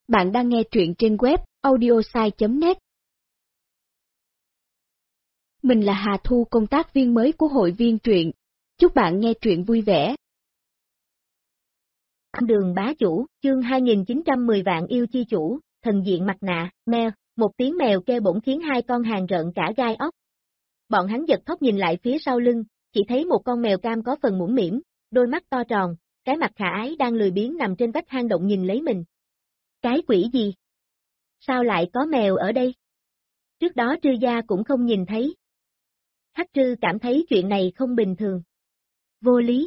Bạn đang nghe truyện trên web audiosai.net. Mình là Hà Thu, công tác viên mới của hội viên truyện. Chúc bạn nghe truyện vui vẻ. Đường bá chủ, chương 2910 vạn yêu chi chủ, thần diện mặt nạ, mèo, một tiếng mèo kêu bỗng khiến hai con hàng rợn cả gai óc. Bọn hắn giật thót nhìn lại phía sau lưng, chỉ thấy một con mèo cam có phần mũm mĩm, đôi mắt to tròn, cái mặt khả ái đang lười biếng nằm trên vách hang động nhìn lấy mình. Cái quỷ gì? Sao lại có mèo ở đây? Trước đó Trư Gia cũng không nhìn thấy. Hắc Trư cảm thấy chuyện này không bình thường. Vô lý.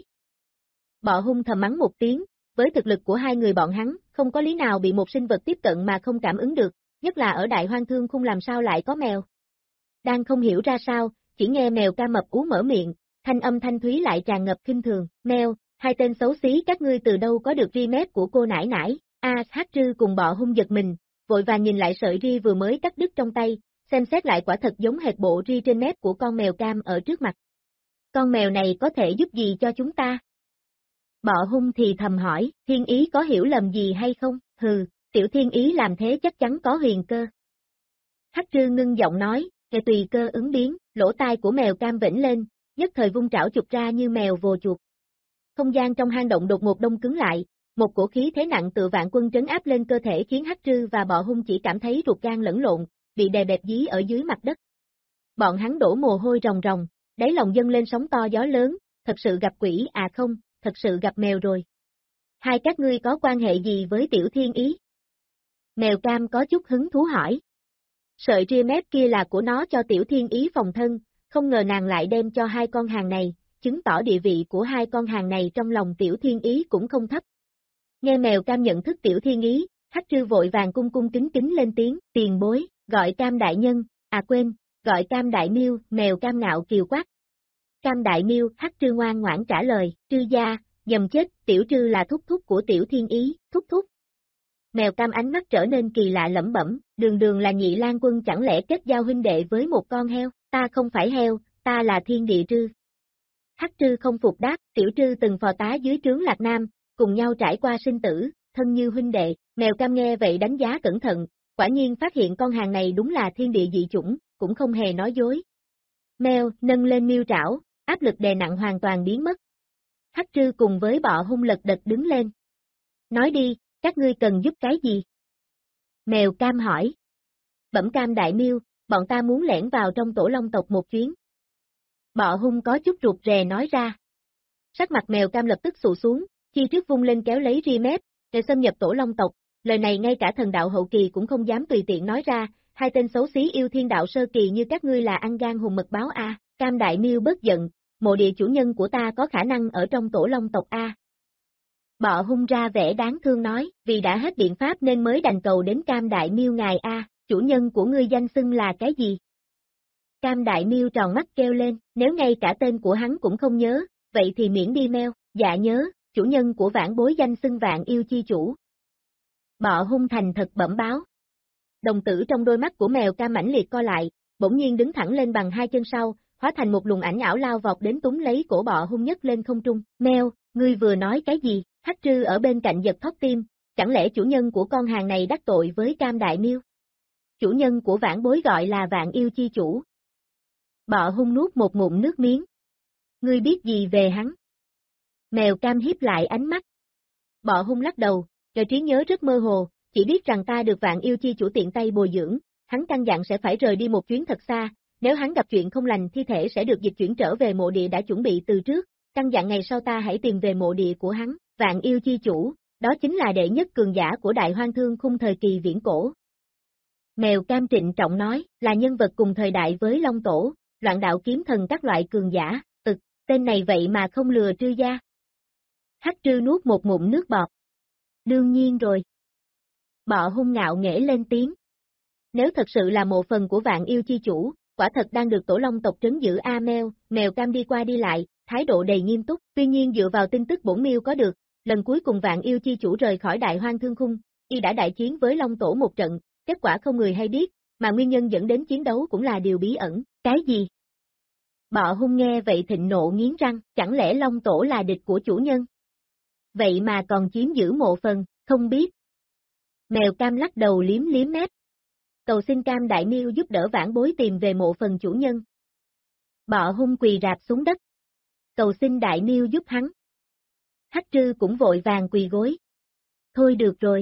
Bọ Hung thầm mắng một tiếng, với thực lực của hai người bọn hắn, không có lý nào bị một sinh vật tiếp cận mà không cảm ứng được, nhất là ở Đại Hoang Thương Khung làm sao lại có mèo. Đang không hiểu ra sao, chỉ nghe mèo ca mập ú mở miệng, thanh âm thanh thúy lại tràn ngập khinh thường, mèo, hai tên xấu xí các ngươi từ đâu có được ri mép của cô nải nải. Hắc Trư cùng Bọ Hung giật mình, vội vàng nhìn lại sợi ri vừa mới cắt đứt trong tay, xem xét lại quả thật giống hệt bộ ri trên mép của con mèo cam ở trước mặt. Con mèo này có thể giúp gì cho chúng ta? Bọ Hung thì thầm hỏi, Thiên Ý có hiểu lầm gì hay không? Hừ, tiểu Thiên Ý làm thế chắc chắn có huyền cơ. Hắc Trư ngưng giọng nói, kẻ tùy cơ ứng biến, lỗ tai của mèo cam vểnh lên, nhất thời vung trảo chụp ra như mèo vồ chuột. Không gian trong hang động đột ngột đông cứng lại, một cổ khí thế nặng tự vạn quân trấn áp lên cơ thể khiến Hắc Trư và Bọ Hung chỉ cảm thấy ruột gan lẫn lộn, bị đè bẹp dí ở dưới mặt đất. Bọn hắn đổ mồ hôi ròng ròng, đáy lòng dâng lên sóng to gió lớn, thật sự gặp quỷ à không, thật sự gặp mèo rồi. Hai các ngươi có quan hệ gì với tiểu Thiên Ý? Mèo cam có chút hứng thú hỏi. Sợi ria mép kia là của nó cho tiểu Thiên Ý phòng thân, không ngờ nàng lại đem cho hai con hàng này, chứng tỏ địa vị của hai con hàng này trong lòng tiểu Thiên Ý cũng không thấp. Nghe mèo cam nhận thức tiểu Thiên Ý, Hắc Trư vội vàng cung cung kính kính lên tiếng, tiền bối, gọi Cam đại nhân, quên, gọi Cam đại miêu, mèo cam ngạo kiều quát. Cam đại miêu, Hắc Trư ngoan ngoãn trả lời, Trư gia, nhầm chết, tiểu Trư là thúc thúc của tiểu Thiên Ý, thúc thúc. Mèo cam ánh mắt trở nên kỳ lạ lẩm bẩm, đường đường là Nhị Lang Quân chẳng lẽ kết giao huynh đệ với một con heo, ta không phải heo, ta là Thiên Địa Trư. Hắc Trư không phục đáp, tiểu Trư từng phò tá dưới trướng Lạc Nam, cùng nhau trải qua sinh tử, thân như huynh đệ, mèo cam nghe vậy đánh giá cẩn thận, quả nhiên phát hiện con hàng này đúng là thiên địa dị chủng, cũng không hề nói dối. Mèo nâng lên miêu trảo, áp lực đè nặng hoàn toàn biến mất. Hắc Trư cùng với Bọ Hung lật đật đứng lên. Nói đi, các ngươi cần giúp cái gì? Mèo cam hỏi. Bẩm Cam đại miêu, bọn ta muốn lẻn vào trong Tổ Long tộc một chuyến. Bọ Hung có chút rụt rè nói ra. Sắc mặt mèo cam lập tức xù xuống, chi trước vung lên kéo lấy ria mép, để xâm nhập Tổ Long tộc, lời này ngay cả thần đạo hậu kỳ cũng không dám tùy tiện nói ra, hai tên xấu xí yêu thiên đạo sơ kỳ như các ngươi là ăn gan hùm mật báo a. Cam đại miêu bớt giận, mộ địa chủ nhân của ta có khả năng ở trong Tổ Long tộc a. Bọ Hung ra vẻ đáng thương nói, vì đã hết biện pháp nên mới đành cầu đến Cam đại miêu ngài a, chủ nhân của ngươi danh xưng là cái gì? Cam đại miêu tròn mắt kêu lên, nếu ngay cả tên của hắn cũng không nhớ, vậy thì miễn đi meo, dạ nhớ, chủ nhân của vãn bối danh xưng Vạn yêu chi chủ. Bọ Hung thành thật bẩm báo. Đồng tử trong đôi mắt của mèo cam mãnh liệt co lại, bỗng nhiên đứng thẳng lên bằng hai chân sau, hóa thành một luồng ảnh ảo lao vọt đến túm lấy cổ Bọ Hung nhất lên không trung. Mèo, ngươi vừa nói cái gì? Hắc Trư ở bên cạnh giật thót tim, chẳng lẽ chủ nhân của con hàng này đắc tội với Cam đại miêu? Chủ nhân của vãn bối gọi là Vạn yêu chi chủ. Bọ Hung nuốt một ngụm nước miếng. Ngươi biết gì về hắn? Mèo cam hiếp lại ánh mắt. Bọ Hung lắc đầu, trí nhớ rất mơ hồ, chỉ biết rằng ta được Vạn yêu chi chủ tiện tay bồi dưỡng, hắn căn dặn sẽ phải rời đi một chuyến thật xa, nếu hắn gặp chuyện không lành thi thể sẽ được dịch chuyển trở về mộ địa đã chuẩn bị từ trước, căn dặn ngày sau ta hãy tìm về mộ địa của hắn, Vạn yêu chi chủ, đó chính là đệ nhất cường giả của Đại Hoang Thương Khung thời kỳ viễn cổ. Mèo cam trịnh trọng nói, là nhân vật cùng thời đại với Long Tổ, Loạn đạo kiếm thần các loại cường giả, tên này vậy mà không lừa Trư gia. Hắc Trư nuốt một ngụm nước bọt. Đương nhiên rồi. Bọ Hung ngạo nghễ lên tiếng. Nếu thật sự là một phần của Vạn yêu chi chủ, quả thật đang được Tổ Long tộc trấn giữ mèo cam đi qua đi lại, thái độ đầy nghiêm túc, tuy nhiên dựa vào tin tức bổn miêu có được, lần cuối cùng Vạn yêu chi chủ rời khỏi Đại Hoang Thương Khung, y đã đại chiến với Long Tổ một trận, kết quả không người hay biết, mà nguyên nhân dẫn đến chiến đấu cũng là điều bí ẩn, cái gì? Bọ Hung nghe vậy thịnh nộ nghiến răng, chẳng lẽ Long Tổ là địch của chủ nhân? Vậy mà còn chiếm giữ mộ phần, không biết. Mèo cam lắc đầu liếm liếm mép. Cầu xin Cam Đại Miêu giúp đỡ vãn bối tìm về mộ phần chủ nhân. Bọ hung quỳ rạp xuống đất. Cầu xin Đại Miêu giúp hắn. Hắc Trư cũng vội vàng quỳ gối. Thôi được rồi.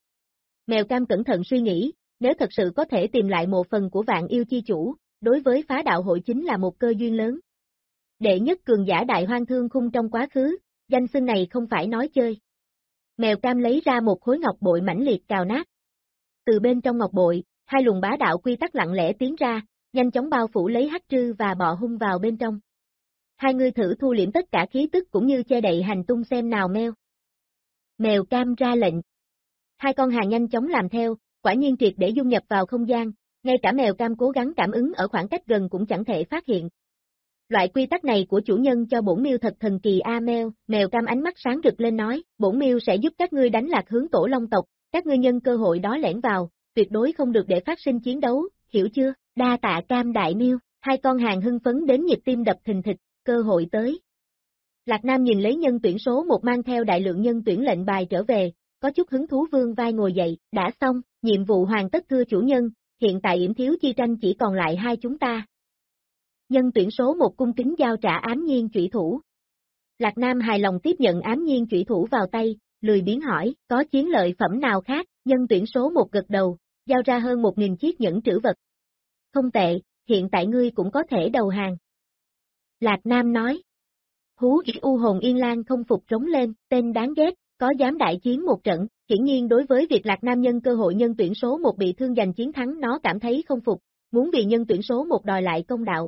Mèo cam cẩn thận suy nghĩ, nếu thật sự có thể tìm lại mộ phần của Vạn Yêu Chi Chủ, đối với phá đạo hội chính là một cơ duyên lớn. Đệ nhất cường giả Đại Hoang Thương Khung trong quá khứ, danh xưng này không phải nói chơi. Mèo cam lấy ra một khối ngọc bội mãnh liệt cào nát. Từ bên trong ngọc bội, hai luồng bá đạo quy tắc lặng lẽ tiến ra, nhanh chóng bao phủ lấy Hắc Trư và bọ hung vào bên trong. Hai người thử thu liễm tất cả khí tức cũng như che đậy hành tung xem nào meo. Mèo cam ra lệnh. Hai con hàng nhanh chóng làm theo, quả nhiên triệt để dung nhập vào không gian, ngay cả mèo cam cố gắng cảm ứng ở khoảng cách gần cũng chẳng thể phát hiện. Loại quy tắc này của chủ nhân cho bổn miêu thật thần kỳ a meo, mèo cam ánh mắt sáng rực lên nói, bổn miêu sẽ giúp các ngươi đánh lạc hướng Tổ Long tộc, các ngươi nhân cơ hội đó lẻn vào, tuyệt đối không được để phát sinh chiến đấu, hiểu chưa? Đa tạ Cam Đại Miêu, hai con hàng hưng phấn đến nhịp tim đập thình thịch, cơ hội tới. Lạc Nam nhìn lấy nhân tuyển số một mang theo đại lượng nhân tuyển lệnh bài trở về, có chút hứng thú vươn vai ngồi dậy, đã xong, nhiệm vụ hoàn tất thưa chủ nhân, hiện tại Yểm Thiếu Chi Tranh chỉ còn lại hai chúng ta. Nhân tuyển số một cung kính giao trả ám nhiên chủy thủ. Lạc Nam hài lòng tiếp nhận ám nhiên chủy thủ vào tay, lười biếng hỏi, có chiến lợi phẩm nào khác, nhân tuyển số một gật đầu, giao ra hơn 1.000 chiếc nhẫn trữ vật. Không tệ, hiện tại ngươi cũng có thể đầu hàng. Lạc Nam nói. Hú U hồn Yên Lan không phục trống lên, tên đáng ghét, có dám đại chiến một trận, hiển nhiên đối với việc Lạc Nam nhân cơ hội nhân tuyển số một bị thương giành chiến thắng nó cảm thấy không phục, muốn vì nhân tuyển số một đòi lại công đạo.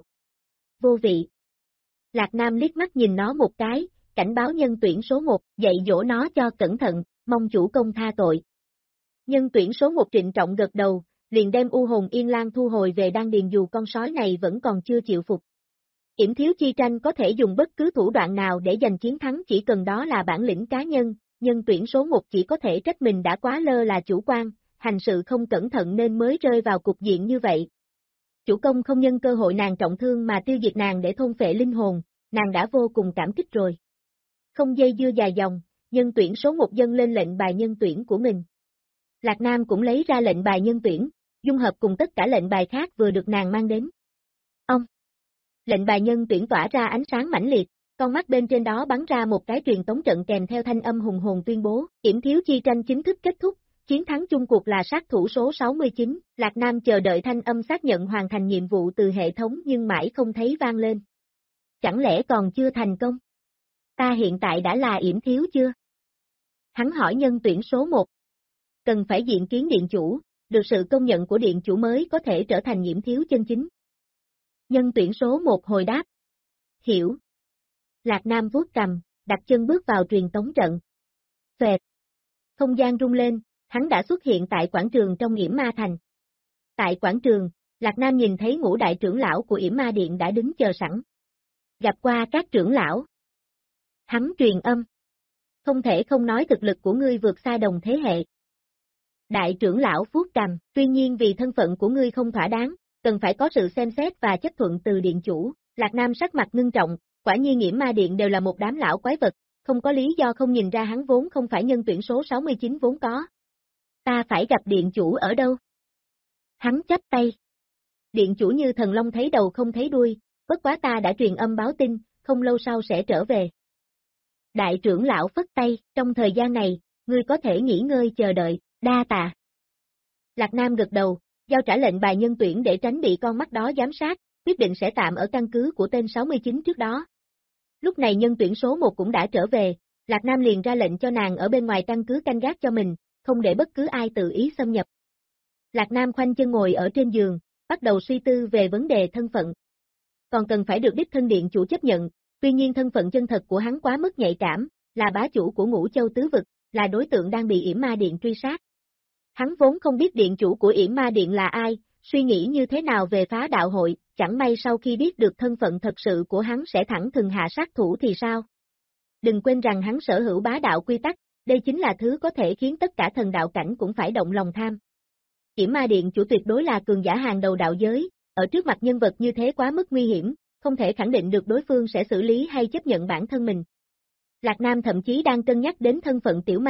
Vô vị. Lạc Nam liếc mắt nhìn nó một cái, cảnh báo nhân tuyển số 1, dạy dỗ nó cho cẩn thận, mong chủ công tha tội. Nhân tuyển số 1 trịnh trọng gật đầu, liền đem U hồn Yên Lan thu hồi về đan điền dù con sói này vẫn còn chưa chịu phục. Yểm Thiếu Chi Tranh có thể dùng bất cứ thủ đoạn nào để giành chiến thắng chỉ cần đó là bản lĩnh cá nhân, nhân tuyển số 1 chỉ có thể trách mình đã quá lơ là chủ quan, hành sự không cẩn thận nên mới rơi vào cục diện như vậy. Chủ công không nhân cơ hội nàng trọng thương mà tiêu diệt nàng để thôn phệ linh hồn, nàng đã vô cùng cảm kích rồi. Không dây dưa dài dòng, nhân tuyển số 1 dâng lên lệnh bài nhân tuyển của mình. Lạc Nam cũng lấy ra lệnh bài nhân tuyển, dung hợp cùng tất cả lệnh bài khác vừa được nàng mang đến. Ông! Lệnh bài nhân tuyển tỏa ra ánh sáng mãnh liệt, con mắt bên trên đó bắn ra một cái truyền tống trận kèm theo thanh âm hùng hồn tuyên bố, Yểm Thiếu Chi Tranh chính thức kết thúc. Chiến thắng chung cuộc là sát thủ số 69, Lạc Nam chờ đợi thanh âm xác nhận hoàn thành nhiệm vụ từ hệ thống nhưng mãi không thấy vang lên. Chẳng lẽ còn chưa thành công? Ta hiện tại đã là Yểm Thiếu chưa? Hắn hỏi nhân tuyển số 1. Cần phải diện kiến điện chủ, được sự công nhận của điện chủ mới có thể trở thành Yểm Thiếu chân chính. Nhân tuyển số 1 hồi đáp. Hiểu. Lạc Nam vuốt cầm, đặt chân bước vào truyền tống trận. Phệt. Không gian rung lên. Hắn đã xuất hiện tại quảng trường trong Yểm Ma Thành. Tại quảng trường, Lạc Nam nhìn thấy ngũ đại trưởng lão của Yểm Ma Điện đã đứng chờ sẵn. Gặp qua các trưởng lão. Hắn truyền âm. Không thể không nói thực lực của ngươi vượt xa đồng thế hệ. Đại trưởng lão vuốt cằm, tuy nhiên vì thân phận của ngươi không thỏa đáng, cần phải có sự xem xét và chấp thuận từ điện chủ. Lạc Nam sắc mặt ngưng trọng, quả nhiên Yểm Ma Điện đều là một đám lão quái vật, không có lý do không nhìn ra hắn vốn không phải nhân tuyển số 69 vốn có. Ta phải gặp điện chủ ở đâu? Hắn chắp tay. Điện chủ như thần long thấy đầu không thấy đuôi, bất quá ta đã truyền âm báo tin, không lâu sau sẽ trở về. Đại trưởng lão phất tay, trong thời gian này, ngươi có thể nghỉ ngơi chờ đợi, đa tạ. Lạc Nam gật đầu, giao trả lệnh bài nhân tuyển để tránh bị con mắt đó giám sát, quyết định sẽ tạm ở căn cứ của tên 69 trước đó. Lúc này nhân tuyển số 1 cũng đã trở về, Lạc Nam liền ra lệnh cho nàng ở bên ngoài căn cứ canh gác cho mình, không để bất cứ ai tự ý xâm nhập. Lạc Nam khoanh chân ngồi ở trên giường, bắt đầu suy tư về vấn đề thân phận. Còn cần phải được đích thân điện chủ chấp nhận, tuy nhiên thân phận chân thật của hắn quá mức nhạy cảm, là bá chủ của Ngũ Châu Tứ Vực, là đối tượng đang bị Yểm Ma Điện truy sát. Hắn vốn không biết điện chủ của Yểm Ma Điện là ai, suy nghĩ như thế nào về phá đạo hội, chẳng may sau khi biết được thân phận thật sự của hắn sẽ thẳng thừng hạ sát thủ thì sao? Đừng quên rằng hắn sở hữu bá đạo quy tắc, đây chính là thứ có thể khiến tất cả thần đạo cảnh cũng phải động lòng tham. Yểm Ma Điện chủ tuyệt đối là cường giả hàng đầu đạo giới, ở trước mặt nhân vật như thế quá mức nguy hiểm, không thể khẳng định được đối phương sẽ xử lý hay chấp nhận bản thân mình. Lạc Nam thậm chí đang cân nhắc đến thân phận tiểu ma,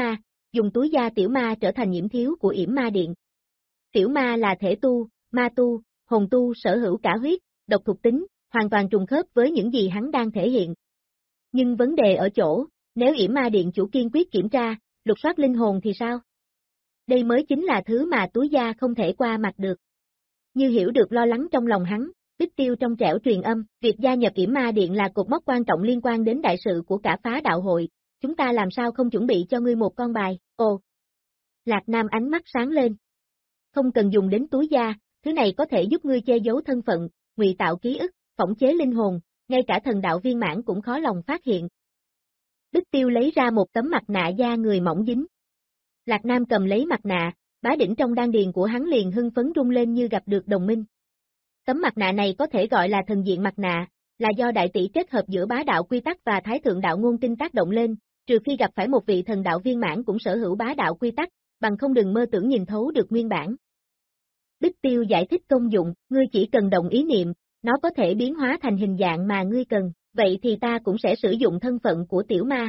dùng túi da tiểu ma trở thành nhiễm thiếu của yểm ma điện. Tiểu ma là thể tu, ma tu, hồn tu sở hữu cả huyết, độc thuộc tính, hoàn toàn trùng khớp với những gì hắn đang thể hiện. Nhưng vấn đề ở chỗ, nếu yểm ma điện chủ kiên quyết kiểm tra, lục soát linh hồn thì sao? Đây mới chính là thứ mà túi da không thể qua mặt được. Như hiểu được lo lắng trong lòng hắn, Bích Tiêu trong trẻo truyền âm, việc gia nhập yểm ma điện là cột mốc quan trọng liên quan đến đại sự của cả phá đạo hội, chúng ta làm sao không chuẩn bị cho ngươi một con bài, ồ. Lạc Nam ánh mắt sáng lên. Không cần dùng đến túi da, thứ này có thể giúp ngươi che giấu thân phận, ngụy tạo ký ức, phỏng chế linh hồn, ngay cả thần đạo viên mãn cũng khó lòng phát hiện. Bích Tiêu lấy ra một tấm mặt nạ da người mỏng dính. Lạc Nam cầm lấy mặt nạ, bá đỉnh trong đan điền của hắn liền hưng phấn rung lên như gặp được đồng minh. Tấm mặt nạ này có thể gọi là thần diện mặt nạ, là do đại tỷ kết hợp giữa bá đạo quy tắc và thái thượng đạo ngôn tinh tác động lên, trừ khi gặp phải một vị thần đạo viên mãn cũng sở hữu bá đạo quy tắc, bằng không đừng mơ tưởng nhìn thấu được nguyên bản. Bích Tiêu giải thích công dụng, ngươi chỉ cần động ý niệm, nó có thể biến hóa thành hình dạng mà ngươi cần, vậy thì ta cũng sẽ sử dụng thân phận của tiểu ma.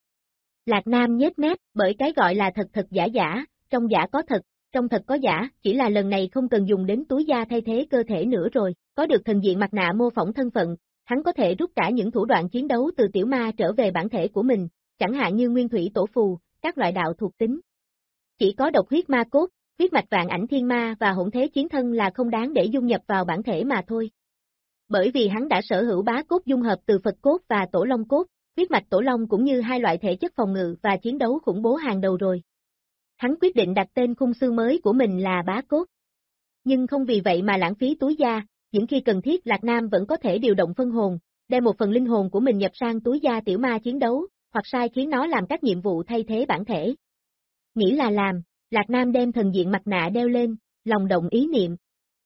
Lạc Nam nhếch mép, bởi cái gọi là thật thật giả giả, trong giả có thật, trong thật có giả, chỉ là lần này không cần dùng đến túi da thay thế cơ thể nữa rồi, có được thần diện mặt nạ mô phỏng thân phận, hắn có thể rút cả những thủ đoạn chiến đấu từ tiểu ma trở về bản thể của mình, chẳng hạn như nguyên thủy tổ phù, các loại đạo thuộc tính. Chỉ có độc huyết ma cốt, huyết mạch vạn ảnh thiên ma và hỗn thế chiến thân là không đáng để dung nhập vào bản thể mà thôi. Bởi vì hắn đã sở hữu bá cốt dung hợp từ Phật cốt và Tổ Long cốt, huyết mạch Tổ Long cũng như hai loại thể chất phòng ngự và chiến đấu khủng bố hàng đầu rồi. Hắn quyết định đặt tên khung xương mới của mình là bá cốt. Nhưng không vì vậy mà lãng phí túi da, những khi cần thiết Lạc Nam vẫn có thể điều động phân hồn, đem một phần linh hồn của mình nhập sang túi da tiểu ma chiến đấu, hoặc sai khiến nó làm các nhiệm vụ thay thế bản thể. Nghĩ là làm, Lạc Nam đem thần diện mặt nạ đeo lên, lòng động ý niệm.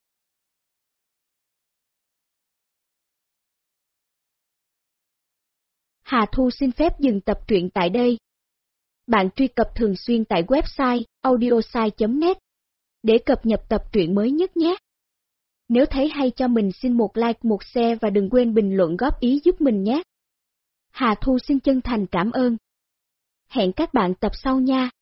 Hà Thu xin phép dừng tập truyện tại đây. Bạn truy cập thường xuyên tại website audiosai.net để cập nhật tập truyện mới nhất nhé. Nếu thấy hay cho mình xin một like, một share và đừng quên bình luận góp ý giúp mình nhé. Hà Thu xin chân thành cảm ơn. Hẹn các bạn tập sau nha.